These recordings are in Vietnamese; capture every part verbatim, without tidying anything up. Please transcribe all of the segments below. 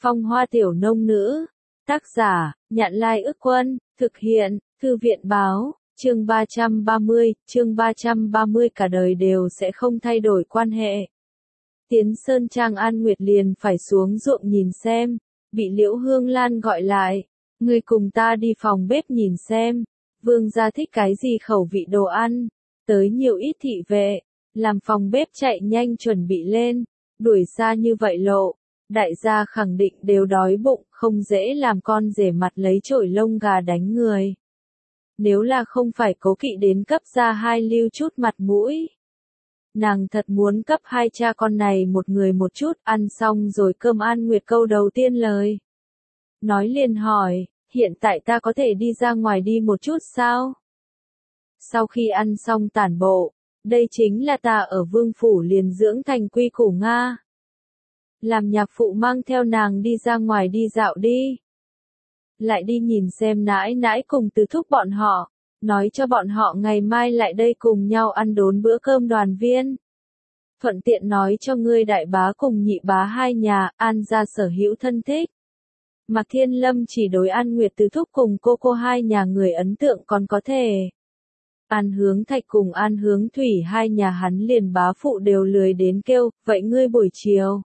Phong Hoa Tiểu Nông Nữ. Tác giả, Nhạn Lai Ức Quân. Thực hiện, Thư viện Báo. Chương ba trăm ba mươi, chương ba trăm ba mươi cả đời đều sẽ không thay đổi quan hệ. Tiến Sơn Trang An Nguyệt liền phải xuống ruộng nhìn xem, bị Liễu Hương Lan gọi lại. Ngươi cùng ta đi phòng bếp nhìn xem, Vương gia thích cái gì khẩu vị đồ ăn, tới nhiều ít thị vệ, làm phòng bếp chạy nhanh chuẩn bị lên, đuổi xa như vậy lộ. Đại gia khẳng định đều đói bụng, không dễ làm con rể mặt lấy chổi lông gà đánh người. Nếu là không phải cố kỵ đến cấp gia hai lưu chút mặt mũi. Nàng thật muốn cấp hai cha con này một người một chút, ăn xong rồi cơm An Nguyệt câu đầu tiên lời. Nói liền hỏi, hiện tại ta có thể đi ra ngoài đi một chút sao? Sau khi ăn xong tản bộ, đây chính là ta ở vương phủ liền dưỡng thành quy củ Nga. Làm nhạc phụ mang theo nàng đi ra ngoài đi dạo đi. Lại đi nhìn xem nãi nãi cùng từ thúc bọn họ, nói cho bọn họ ngày mai lại đây cùng nhau ăn đốn bữa cơm đoàn viên. Thuận tiện nói cho ngươi đại bá cùng nhị bá hai nhà, An gia sở hữu thân thích. Mạc Thiên Lâm chỉ đối An Nguyệt từ thúc cùng cô cô hai nhà người ấn tượng còn có thể. An Hướng Thạch cùng An Hướng Thủy hai nhà hắn liền bá phụ đều lười đến kêu, vậy ngươi buổi chiều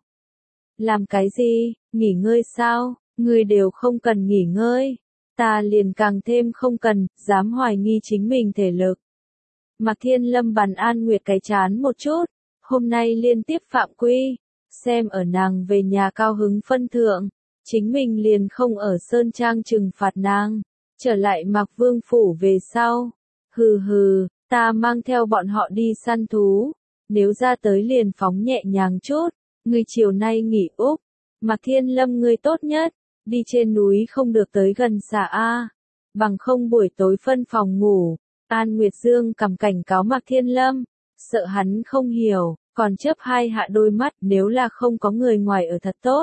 làm cái gì, nghỉ ngơi sao, ngươi đều không cần nghỉ ngơi, ta liền càng thêm không cần, dám hoài nghi chính mình thể lực. Mạc Thiên Lâm bắn An Nguyệt cái chán một chút, hôm nay liên tiếp phạm quy, xem ở nàng về nhà cao hứng phân thượng, chính mình liền không ở Sơn Trang trừng phạt nàng, trở lại Mạc Vương phủ về sau. Hừ hừ, ta mang theo bọn họ đi săn thú, nếu ra tới liền phóng nhẹ nhàng chút, ngươi chiều nay nghỉ Úc, Mạc Thiên Lâm ngươi tốt nhất, đi trên núi không được tới gần xà A, bằng không buổi tối phân phòng ngủ. An Nguyệt Dương cầm cảnh cáo Mạc Thiên Lâm, sợ hắn không hiểu, còn chớp hai hạ đôi mắt, nếu là không có người ngoài ở thật tốt.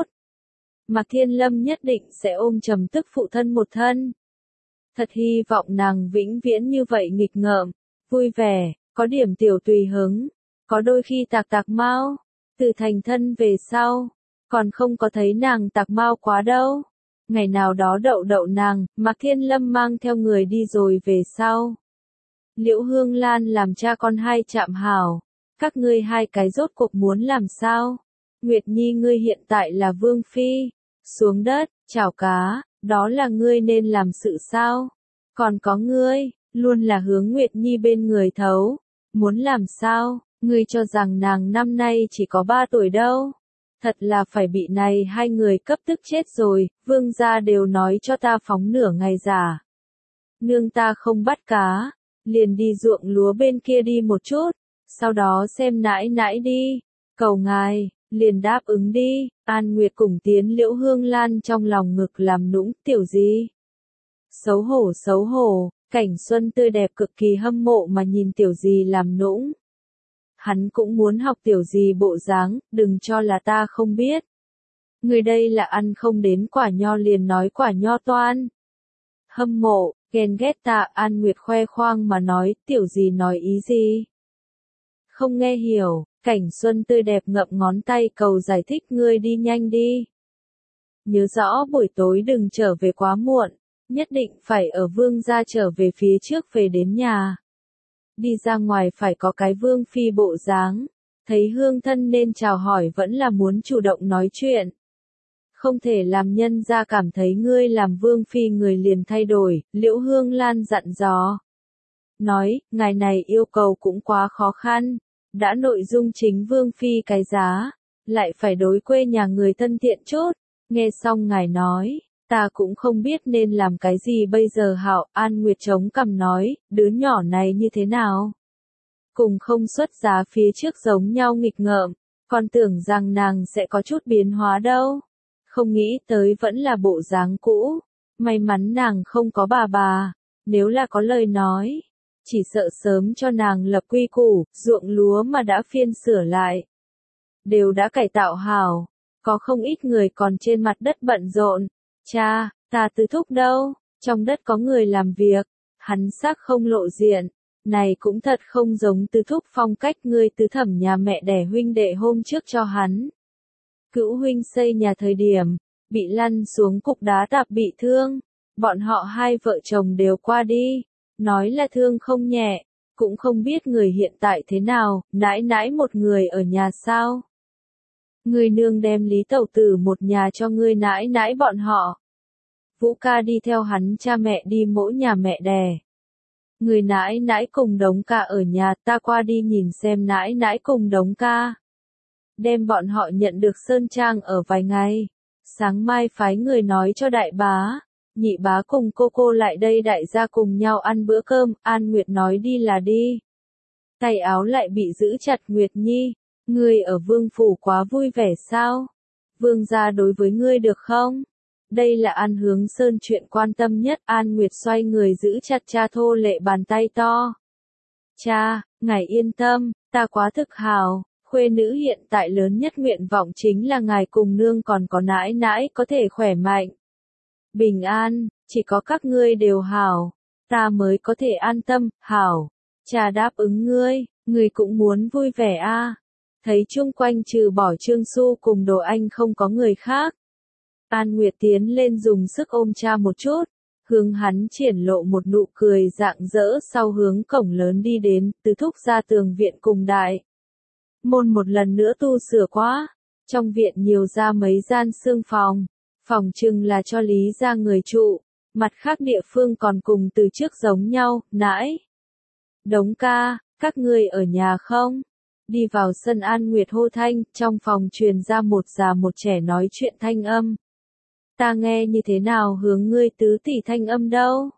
Mạc Thiên Lâm nhất định sẽ ôm trầm tức phụ thân một thân. Thật hy vọng nàng vĩnh viễn như vậy nghịch ngợm, vui vẻ, có điểm tiểu tùy hứng, có đôi khi tạc tạc mau, từ thành thân về sau, còn không có thấy nàng tạc mau quá đâu. Ngày nào đó đậu đậu nàng, Mạc Thiên Lâm mang theo người đi rồi về sau. Liễu Hương Lan làm cha con hai chạm hảo, các ngươi hai cái rốt cuộc muốn làm sao? Nguyệt Nhi ngươi hiện tại là vương phi, xuống đất, chảo cá, đó là ngươi nên làm sự sao? Còn có ngươi, luôn là hướng Nguyệt Nhi bên người thấu, muốn làm sao? Ngươi cho rằng nàng năm nay chỉ có ba tuổi đâu. Thật là phải bị này hai người cấp tức chết rồi, vương gia đều nói cho ta phóng nửa ngày giả. Nương ta không bắt cá, liền đi ruộng lúa bên kia đi một chút, sau đó xem nãi nãi đi, cầu ngài, liền đáp ứng đi. An Nguyệt cùng tiến Liễu Hương Lan trong lòng ngực làm nũng, tiểu gì? Xấu hổ xấu hổ, cảnh xuân tươi đẹp cực kỳ hâm mộ mà nhìn tiểu gì làm nũng. Hắn cũng muốn học tiểu gì bộ dáng, đừng cho là ta không biết. Người đây là ăn không đến quả nho liền nói quả nho toan. Hâm mộ, ghen ghét ta, An Nguyệt khoe khoang mà nói, tiểu gì nói ý gì? Không nghe hiểu, cảnh xuân tươi đẹp ngậm ngón tay cầu giải thích, ngươi đi nhanh đi. Nhớ rõ buổi tối đừng trở về quá muộn, nhất định phải ở vương gia trở về phía trước về đến nhà. Đi ra ngoài phải có cái vương phi bộ dáng, thấy hương thân nên chào hỏi vẫn là muốn chủ động nói chuyện. Không thể làm nhân gia cảm thấy ngươi làm vương phi người liền thay đổi, Liễu Hương Lan dặn dò. Nói, ngài này yêu cầu cũng quá khó khăn, đã nội dung chính vương phi cái giá, lại phải đối quê nhà người thân thiện chút. Nghe xong ngài nói, ta cũng không biết nên làm cái gì bây giờ hảo. An Nguyệt chống cằm nói, đứa nhỏ này như thế nào? Cùng không xuất giá phía trước giống nhau nghịch ngợm, còn tưởng rằng nàng sẽ có chút biến hóa đâu. Không nghĩ tới vẫn là bộ dáng cũ, may mắn nàng không có bà bà, nếu là có lời nói, chỉ sợ sớm cho nàng lập quy củ, ruộng lúa mà đã phiên sửa lại. Đều đã cải tạo hảo, có không ít người còn trên mặt đất bận rộn. Cha, ta tứ thúc đâu, trong đất có người làm việc, hắn xác không lộ diện, này cũng thật không giống tứ thúc phong cách ngươi tứ thẩm nhà mẹ đẻ huynh đệ hôm trước cho hắn. Cữu huynh xây nhà thời điểm, bị lăn xuống cục đá tạp bị thương. Bọn họ hai vợ chồng đều qua đi, nói là thương không nhẹ, cũng không biết người hiện tại thế nào, nãi nãi một người ở nhà sao. Người nương đem Lý Tẩu Tử một nhà cho ngươi nãi nãi bọn họ. Vũ ca đi theo hắn cha mẹ đi mỗi nhà mẹ đẻ. Người nãi nãi cùng Đống ca ở nhà, ta qua đi nhìn xem nãi nãi cùng Đống ca. Đem bọn họ nhận được Sơn Trang ở vài ngày. Sáng mai phái người nói cho đại bá, nhị bá cùng cô cô lại đây đại gia cùng nhau ăn bữa cơm. An Nguyệt nói đi là đi. Tay áo lại bị giữ chặt. Nguyệt Nhi, ngươi ở Vương phủ quá vui vẻ sao? Vương gia đối với ngươi được không? Đây là An Hướng Sơn chuyện quan tâm nhất. An Nguyệt xoay người giữ chặt cha thô lệ bàn tay to. Cha, ngài yên tâm, ta quá thực hào. Khuê nữ hiện tại lớn nhất nguyện vọng chính là ngài cùng nương còn có nãi nãi có thể khỏe mạnh. Bình an, chỉ có các ngươi đều hảo, ta mới có thể an tâm. Hảo, cha đáp ứng ngươi, ngươi cũng muốn vui vẻ a. À. Thấy chung quanh trừ bỏ Trương Xu cùng Đồ Anh không có người khác. An Nguyệt tiến lên dùng sức ôm cha một chút, hướng hắn triển lộ một nụ cười rạng rỡ, sau hướng cổng lớn đi đến, từ thúc ra tường viện cùng đại môn một lần nữa tu sửa quá. Trong viện nhiều ra mấy gian xương phòng, phòng trưng là cho Lý gia người trụ, mặt khác địa phương còn cùng từ trước giống nhau. Nãi, Đống ca, các ngươi ở nhà không? Đi vào sân An Nguyệt hô thanh, trong phòng truyền ra một già một trẻ nói chuyện thanh âm. Ta nghe như thế nào hướng ngươi tứ tỷ thanh âm đâu?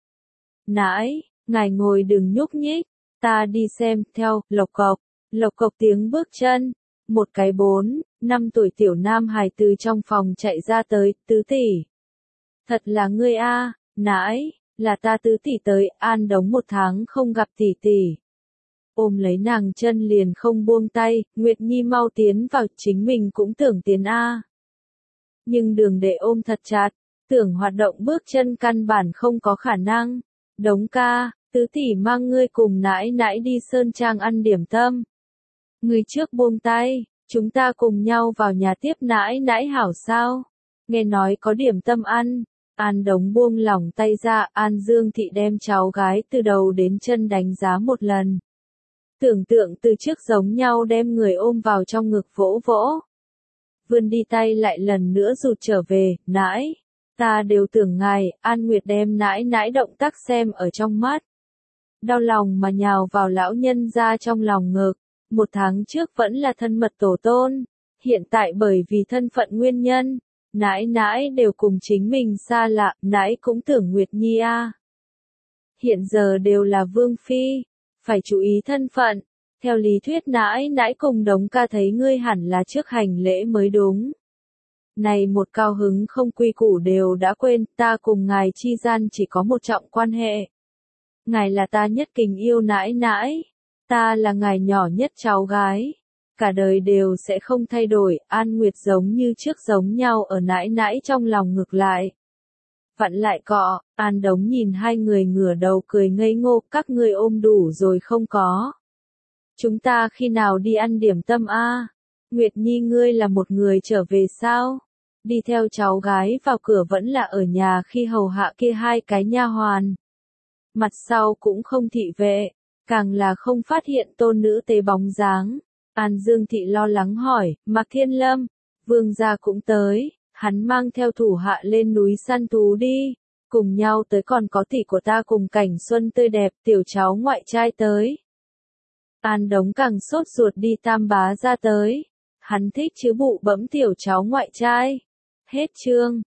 Nãi, ngài ngồi đừng nhúc nhích, ta đi xem. Theo, lộc cộc, lộc cộc tiếng bước chân, một cái bốn, năm tuổi tiểu nam hài từ trong phòng chạy ra tới. Tứ tỷ, thật là ngươi a? À. Nãi, là ta tứ tỷ tới. An Đống một tháng không gặp tỷ tỷ, ôm lấy nàng chân liền không buông tay. Nguyệt Nhi mau tiến vào, chính mình cũng tưởng tiến a. À. Nhưng đường đệ ôm thật chặt, tưởng hoạt động bước chân căn bản không có khả năng. Đống ca, tứ tỷ mang ngươi cùng nãi nãi đi Sơn Trang ăn điểm tâm. Ngươi trước buông tay, chúng ta cùng nhau vào nhà tiếp nãi nãi hảo sao? Nghe nói có điểm tâm ăn. An Đống buông lỏng tay ra. An Dương Thị đem cháu gái từ đầu đến chân đánh giá một lần. Tưởng tượng từ trước giống nhau, đem người ôm vào trong ngực vỗ vỗ. Vươn đi tay lại lần nữa rụt trở về. Nãi, ta đều tưởng ngài. An Nguyệt đem nãi nãi động tác xem ở trong mắt. Đau lòng mà nhào vào lão nhân ra trong lòng ngực. Một tháng trước vẫn là thân mật tổ tôn. Hiện tại bởi vì thân phận nguyên nhân, nãi nãi đều cùng chính mình xa lạ. Nãi cũng tưởng Nguyệt Nhi a. À. Hiện giờ đều là vương phi, phải chú ý thân phận. Theo lý thuyết nãi nãi cùng Đống ca thấy ngươi hẳn là trước hành lễ mới đúng. Này một cao hứng không quy củ đều đã quên. Ta cùng ngài chi gian chỉ có một trọng quan hệ. Ngài là ta nhất kính yêu nãi nãi. Ta là ngài nhỏ nhất cháu gái. Cả đời đều sẽ không thay đổi. An Nguyệt giống như trước giống nhau ở nãi nãi trong lòng ngược lại. Vặn lại cọ. An Đống nhìn hai người ngửa đầu cười ngây ngô. Các ngươi ôm đủ rồi không có? Chúng ta khi nào đi ăn điểm tâm a? À? Nguyệt Nhi ngươi là một người trở về sao? Đi theo cháu gái vào cửa vẫn là ở nhà khi hầu hạ kia hai cái nha hoàn. Mặt sau cũng không thị vệ, càng là không phát hiện tôn nữ tế bóng dáng. An Dương Thị lo lắng hỏi, Mạc Thiên Lâm, vương gia cũng tới, hắn mang theo thủ hạ lên núi săn thú đi, cùng nhau tới còn có tỷ của ta cùng Cảnh Xuân tươi đẹp, tiểu cháu ngoại trai tới. An Đống càng sốt ruột đi tam bá ra tới, hắn thích chứ bụ bẫm tiểu cháu ngoại trai. Hết chương.